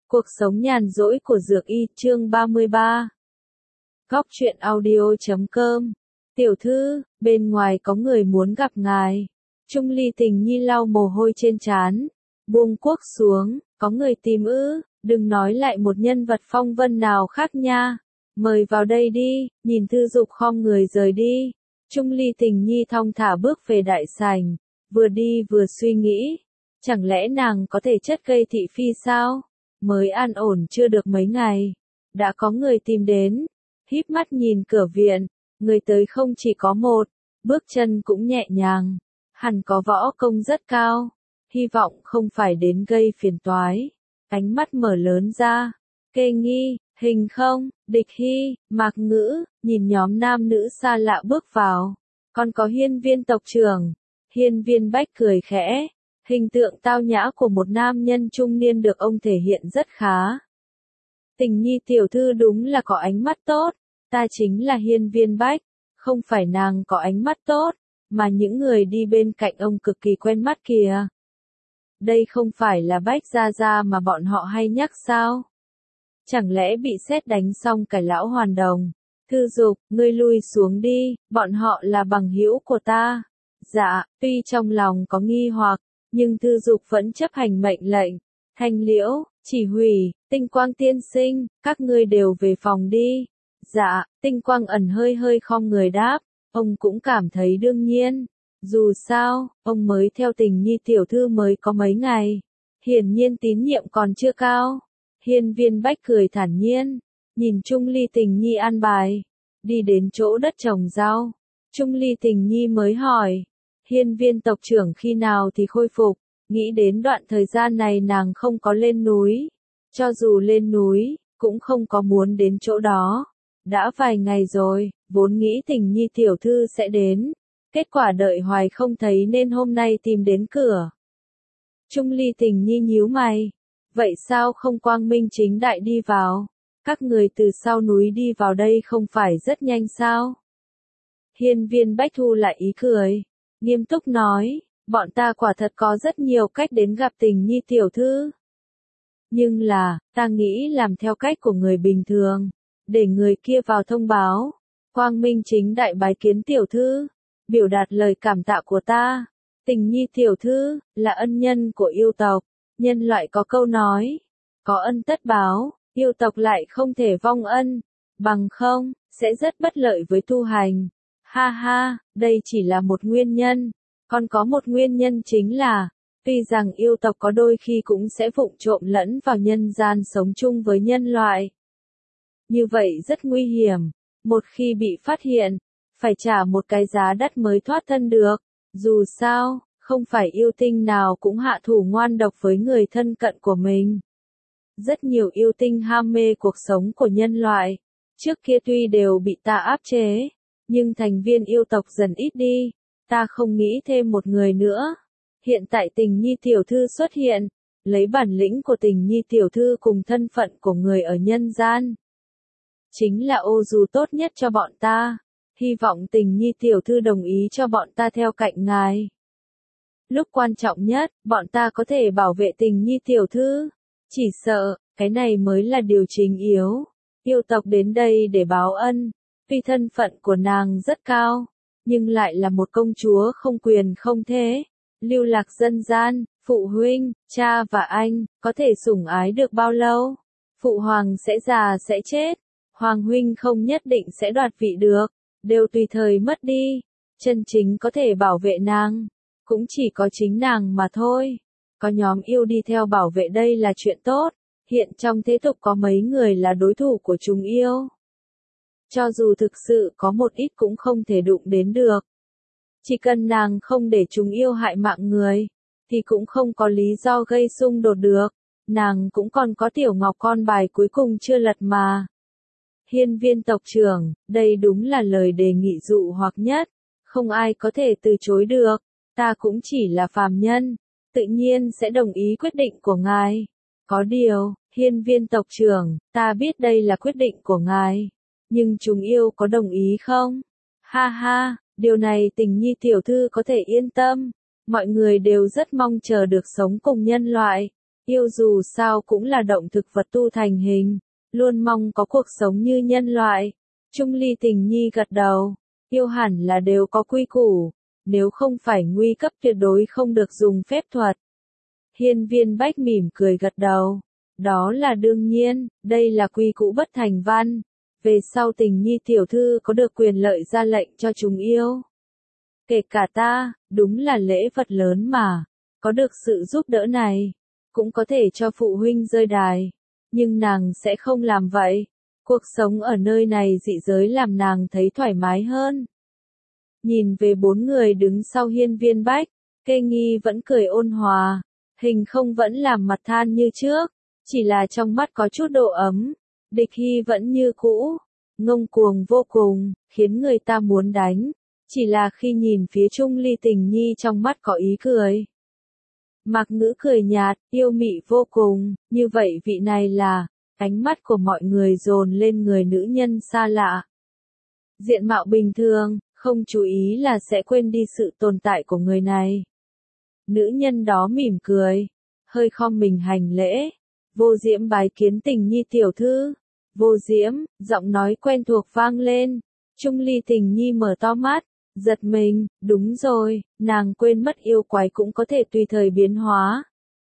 Cuộc sống nhàn rỗi của Dược Y chương 33. Góc truyện audio.com. Tiểu thư, bên ngoài có người muốn gặp ngài. Trung Ly Tình Nhi lau mồ hôi trên trán, buông cuốc xuống, có người tìm ư, đừng nói lại một nhân vật phong vân nào khác nha. Mời vào đây đi, nhìn Thư Dục khom người rời đi. Trung Ly Tình Nhi thong thả bước về đại sảnh, vừa đi vừa suy nghĩ. Chẳng lẽ nàng có thể chất gây thị phi sao? Mới an ổn chưa được mấy ngày, đã có người tìm đến, híp mắt nhìn cửa viện, người tới không chỉ có một, bước chân cũng nhẹ nhàng, hẳn có võ công rất cao, hy vọng không phải đến gây phiền toái. Ánh mắt mở lớn ra, Kê Nghi, Hình Không, Địch Hy, Mạc Ngữ, nhìn nhóm nam nữ xa lạ bước vào, còn có Hiên Viên tộc trưởng. Hiên Viên Bách cười khẽ. Hình tượng tao nhã của một nam nhân trung niên được ông thể hiện rất khá. Tình Nhi tiểu thư đúng là có ánh mắt tốt, ta chính là Hiên Viên Bách, không phải nàng có ánh mắt tốt, mà những người đi bên cạnh ông cực kỳ quen mắt kìa. Đây không phải là Bách Gia Gia mà bọn họ hay nhắc sao? Chẳng lẽ bị sét đánh xong cải lão hoàn đồng? Thư Dục, ngươi lui xuống đi, bọn họ là bằng hữu của ta. Dạ, tuy trong lòng có nghi hoặc, nhưng Thư Dục vẫn chấp hành mệnh lệnh. Thanh Liễu, Chỉ Hủy, Tinh Quang tiên sinh, các ngươi đều về phòng đi. Dạ, Tinh Quang ẩn hơi khom người đáp, ông cũng cảm thấy đương nhiên. Dù sao, ông mới theo Tình Nhi tiểu thư mới có mấy ngày, hiển nhiên tín nhiệm còn chưa cao. Hiên Viên Bách cười thản nhiên, nhìn Trung Ly Tình Nhi an bài, đi đến chỗ đất trồng rau. Trung Ly Tình Nhi mới hỏi, Hiên Viên tộc trưởng khi nào thì khôi phục? Nghĩ đến đoạn thời gian này nàng không có lên núi. Cho dù lên núi, cũng không có muốn đến chỗ đó. Đã vài ngày rồi, vốn nghĩ Tình Nhi tiểu thư sẽ đến. Kết quả đợi hoài không thấy nên hôm nay tìm đến cửa. Trung Ly Tình Nhi nhíu mày. Vậy sao không quang minh chính đại đi vào? Các người từ sau núi đi vào đây không phải rất nhanh sao? Hiên Viên Bách thu lại ý cười, nghiêm túc nói, bọn ta quả thật có rất nhiều cách đến gặp Tình Nhi tiểu thư. Nhưng là, ta nghĩ làm theo cách của người bình thường, để người kia vào thông báo, quang minh chính đại bái kiến tiểu thư, biểu đạt lời cảm tạ của ta. Tình Nhi tiểu thư, là ân nhân của yêu tộc, nhân loại có câu nói, có ân tất báo, yêu tộc lại không thể vong ân, bằng không, sẽ rất bất lợi với tu hành. Ha ha, đây chỉ là một nguyên nhân, còn có một nguyên nhân chính là, tuy rằng yêu tộc có đôi khi cũng sẽ vụng trộm lẫn vào nhân gian sống chung với nhân loại. Như vậy rất nguy hiểm, một khi bị phát hiện, phải trả một cái giá đắt mới thoát thân được. Dù sao, không phải yêu tinh nào cũng hạ thủ ngoan độc với người thân cận của mình. Rất nhiều yêu tinh ham mê cuộc sống của nhân loại, trước kia tuy đều bị ta áp chế, nhưng thành viên yêu tộc dần ít đi, ta không nghĩ thêm một người nữa. Hiện tại Tình Nhi tiểu thư xuất hiện, lấy bản lĩnh của Tình Nhi tiểu thư cùng thân phận của người ở nhân gian, chính là ô dù tốt nhất cho bọn ta. Hy vọng Tình Nhi tiểu thư đồng ý cho bọn ta theo cạnh ngài. Lúc quan trọng nhất, bọn ta có thể bảo vệ Tình Nhi tiểu thư. Chỉ sợ, cái này mới là điều chính yếu. Yêu tộc đến đây để báo ân. Tuy thân phận của nàng rất cao, nhưng lại là một công chúa không quyền không thế. Lưu lạc dân gian, phụ huynh, cha và anh, có thể sủng ái được bao lâu? Phụ hoàng sẽ già sẽ chết. Hoàng huynh không nhất định sẽ đoạt vị được. Đều tùy thời mất đi. Chân chính có thể bảo vệ nàng, cũng chỉ có chính nàng mà thôi. Có nhóm yêu đi theo bảo vệ đây là chuyện tốt. Hiện trong thế tục có mấy người là đối thủ của chúng yêu. Cho dù thực sự có một ít cũng không thể đụng đến được. Chỉ cần nàng không để chúng yêu hại mạng người, thì cũng không có lý do gây xung đột được. Nàng cũng còn có Tiểu Ngọc con bài cuối cùng chưa lật mà. Hiên Viên tộc trưởng, đây đúng là lời đề nghị dụ hoặc nhất, không ai có thể từ chối được. Ta cũng chỉ là phàm nhân, tự nhiên sẽ đồng ý quyết định của ngài. Có điều, Hiên Viên tộc trưởng, ta biết đây là quyết định của ngài, nhưng chúng yêu có đồng ý không? Ha ha, điều này Tình Nhi tiểu thư có thể yên tâm. Mọi người đều rất mong chờ được sống cùng nhân loại. Yêu dù sao cũng là động thực vật tu thành hình, luôn mong có cuộc sống như nhân loại. Trung Ly Tình Nhi gật đầu, yêu hẳn là đều có quy củ, nếu không phải nguy cấp tuyệt đối không được dùng phép thuật. Hiên Viên Bách mỉm cười gật đầu, đó là đương nhiên, đây là quy củ bất thành văn. Về sau Tình Nhi tiểu thư có được quyền lợi ra lệnh cho chúng yêu. Kể cả ta, đúng là lễ vật lớn mà, có được sự giúp đỡ này, cũng có thể cho phụ huynh rơi đài, nhưng nàng sẽ không làm vậy. Cuộc sống ở nơi này dị giới làm nàng thấy thoải mái hơn. Nhìn về bốn người đứng sau Hiên Viên Bách, Kê Nghi vẫn cười ôn hòa, Hình Không vẫn làm mặt than như trước, chỉ là trong mắt có chút độ ấm. Địch Hy vẫn như cũ, ngông cuồng vô cùng, khiến người ta muốn đánh, chỉ là khi nhìn phía Trung Ly Tình Nhi trong mắt có ý cười. Mạc Ngữ cười nhạt, yêu mị vô cùng, như vậy vị này là, ánh mắt của mọi người dồn lên người nữ nhân xa lạ. Diện mạo bình thường, không chú ý là sẽ quên đi sự tồn tại của người này. Nữ nhân đó mỉm cười, hơi khom mình hành lễ. Vô Diễm bái kiến Tình Nhi tiểu thư. Vô Diễm, giọng nói quen thuộc vang lên. Trung Ly Tình Nhi mở to mắt, giật mình, đúng rồi, nàng quên mất yêu quái cũng có thể tùy thời biến hóa.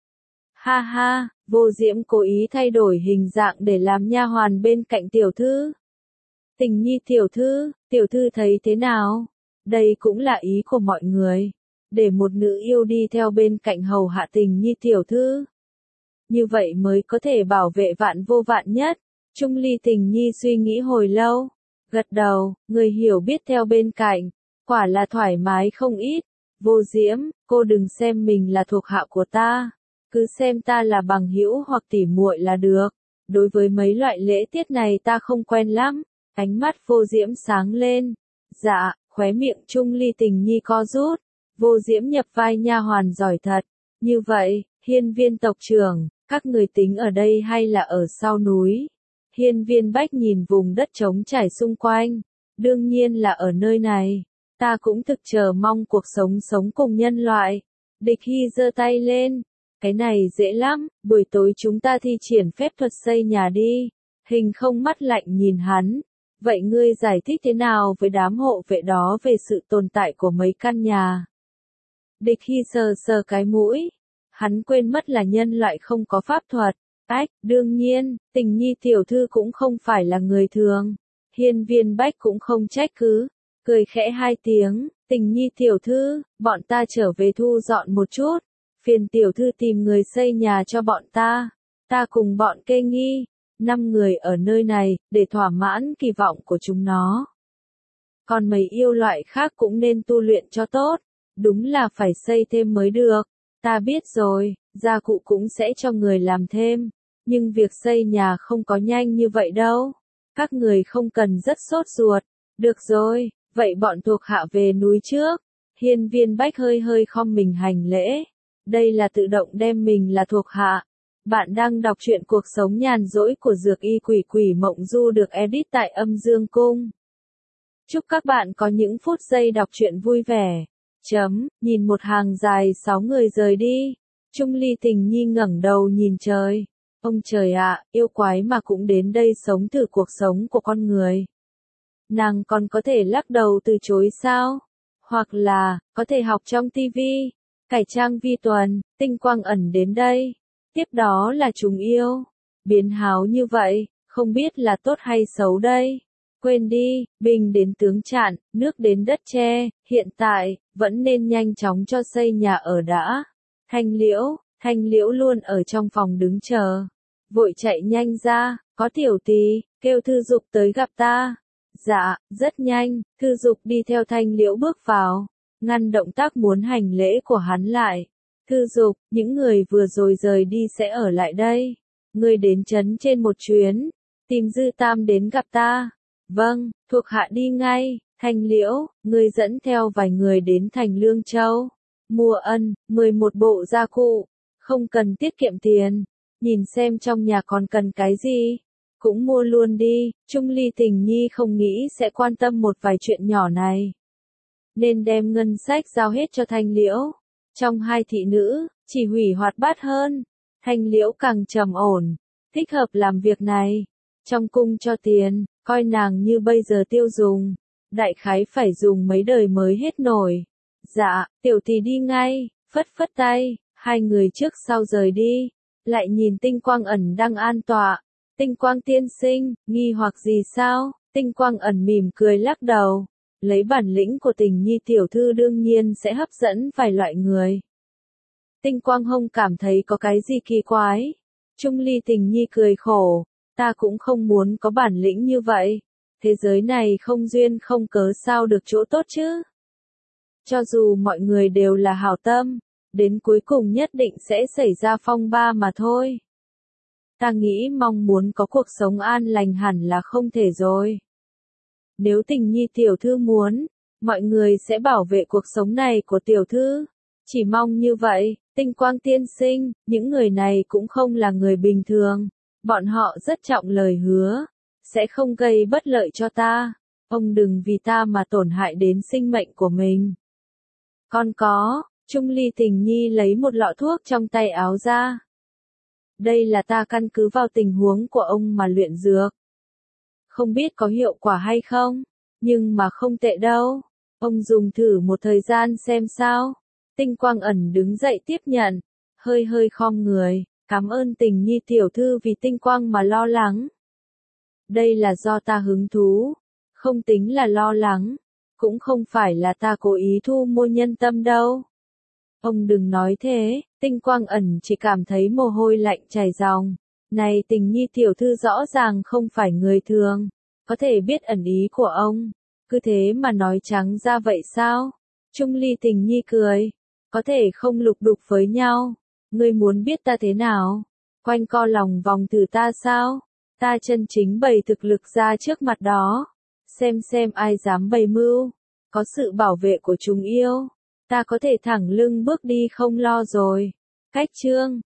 Ha ha, Vô Diễm cố ý thay đổi hình dạng để làm nha hoàn bên cạnh tiểu thư. Tình Nhi tiểu thư thấy thế nào? Đây cũng là ý của mọi người, để một nữ yêu đi theo bên cạnh hầu hạ Tình Nhi tiểu thư. Như vậy mới có thể bảo vệ vạn vô vạn nhất. Trung Ly Tình Nhi suy nghĩ hồi lâu, gật đầu, người hiểu biết theo bên cạnh, quả là thoải mái không ít. Vô Diễm, cô đừng xem mình là thuộc hạ của ta, cứ xem ta là bằng hữu hoặc tỉ muội là được. Đối với mấy loại lễ tiết này ta không quen lắm. Ánh mắt Vô Diễm sáng lên. Dạ, khóe miệng Trung Ly Tình Nhi co rút. Vô Diễm nhập vai nha hoàn giỏi thật. Như vậy, Hiên Viên tộc trưởng, các người tính ở đây hay là ở sau núi? Hiên Viên Bách nhìn vùng đất trống trải xung quanh. Đương nhiên là ở nơi này. Ta cũng thực chờ mong cuộc sống sống cùng nhân loại. Địch Hy giơ tay lên. Cái này dễ lắm, buổi tối chúng ta thi triển phép thuật xây nhà đi. Hình Không mắt lạnh nhìn hắn. Vậy ngươi giải thích thế nào với đám hộ vệ đó về sự tồn tại của mấy căn nhà? Địch Hy sờ sờ cái mũi. Hắn quên mất là nhân loại không có pháp thuật. Ách, đương nhiên, Tình Nhi tiểu thư cũng không phải là người thường. Hiên Viên Bách cũng không trách cứ. Cười khẽ hai tiếng, Tình Nhi tiểu thư, bọn ta trở về thu dọn một chút. Phiền tiểu thư tìm người xây nhà cho bọn ta. Ta cùng bọn Kê Nghi, 5 người ở nơi này, để thỏa mãn kỳ vọng của chúng nó. Còn mấy yêu loại khác cũng nên tu luyện cho tốt. Đúng là phải xây thêm mới được. Ta biết rồi, gia cụ cũng sẽ cho người làm thêm. Nhưng việc xây nhà không có nhanh như vậy đâu. Các người không cần rất sốt ruột. Được rồi, vậy bọn thuộc hạ về núi trước. Hiên Viên Bách hơi hơi khom mình hành lễ. Đây là tự động đem mình là thuộc hạ. Bạn đang đọc truyện cuộc sống nhàn rỗi của Dược Y Quỷ Quỷ Mộng Du được edit tại Âm Dương Cung. Chúc các bạn có những phút giây đọc truyện vui vẻ. Nhìn một hàng dài 6 người rời đi. Trung Ly Tình Nhi ngẩng đầu nhìn trời. Ông trời ạ, yêu quái mà cũng đến đây sống thử cuộc sống của con người. Nàng còn có thể lắc đầu từ chối sao? Hoặc là, có thể học trong tivi. Cải trang vi tuần, tinh quang ẩn đến đây. Tiếp đó là chúng yêu. Biến háo như vậy, không biết là tốt hay xấu đây. Quên đi, binh đến tướng chặn, nước đến đất che, hiện tại, vẫn nên nhanh chóng cho xây nhà ở đã. Thanh Liễu luôn ở trong phòng đứng chờ. Vội chạy nhanh ra, có tiểu tỳ, kêu Thư Dục tới gặp ta. Dạ, rất nhanh, Thư Dục đi theo Thanh Liễu bước vào, ngăn động tác muốn hành lễ của hắn lại. Thư Dục, những người vừa rồi rời đi sẽ ở lại đây. Ngươi đến trấn trên một chuyến, tìm Dư Tam đến gặp ta. Vâng, thuộc hạ đi ngay. Thanh Liễu, ngươi dẫn theo vài người đến thành Lương Châu. Mua 11 bộ gia cụ, không cần tiết kiệm tiền. Nhìn xem trong nhà còn cần cái gì, cũng mua luôn đi. Trung Ly Tình Nhi không nghĩ sẽ quan tâm một vài chuyện nhỏ này, nên đem ngân sách giao hết cho Thanh Liễu. Trong hai thị nữ, chỉ hủy hoạt bát hơn. Thanh Liễu càng trầm ổn, thích hợp làm việc này. Trong cung cho tiền, coi nàng như bây giờ tiêu dùng, đại khái phải dùng mấy đời mới hết nổi. Dạ, tiểu tỷ đi ngay, phất phất tay, hai người trước sau rời đi, lại nhìn Tinh Quang Ẩn đang an tọa. Tinh Quang tiên sinh, nghi hoặc gì sao? Tinh Quang Ẩn mỉm cười lắc đầu, lấy bản lĩnh của Tình Nhi tiểu thư đương nhiên sẽ hấp dẫn vài loại người. Tinh Quang Hông cảm thấy có cái gì kỳ quái. Trung Ly Tình Nhi cười khổ, ta cũng không muốn có bản lĩnh như vậy. Thế giới này không duyên không cớ sao được chỗ tốt chứ. Cho dù mọi người đều là hảo tâm, đến cuối cùng nhất định sẽ xảy ra phong ba mà thôi. Ta nghĩ mong muốn có cuộc sống an lành hẳn là không thể rồi. Nếu Tình Nhi tiểu thư muốn, mọi người sẽ bảo vệ cuộc sống này của tiểu thư. Chỉ mong như vậy. Tinh Quang tiên sinh, những người này cũng không là người bình thường. Bọn họ rất trọng lời hứa, sẽ không gây bất lợi cho ta. Ông đừng vì ta mà tổn hại đến sinh mệnh của mình. Con có, Trung Ly Tình Nhi lấy một lọ thuốc trong tay áo ra. Đây là ta căn cứ vào tình huống của ông mà luyện dược. Không biết có hiệu quả hay không, nhưng mà không tệ đâu. Ông dùng thử một thời gian xem sao. Tinh Quang Ẩn đứng dậy tiếp nhận, hơi hơi khom người, cảm ơn Tình Nhi tiểu thư vì Tinh Quang mà lo lắng. Đây là do ta hứng thú, không tính là lo lắng, cũng không phải là ta cố ý thu mua nhân tâm đâu. Ông đừng nói thế, Tinh Quang Ẩn chỉ cảm thấy mồ hôi lạnh chảy ròng. Này Tình Nhi tiểu thư rõ ràng không phải người thường, có thể biết ẩn ý của ông, cứ thế mà nói trắng ra vậy sao? Trung Ly Tình Nhi cười, có thể không lục đục với nhau, ngươi muốn biết ta thế nào? Quanh co lòng vòng thử ta sao? Ta chân chính bày thực lực ra trước mặt đó, xem ai dám bày mưu, có sự bảo vệ của chúng yêu, ta có thể thẳng lưng bước đi không lo rồi. Cách chương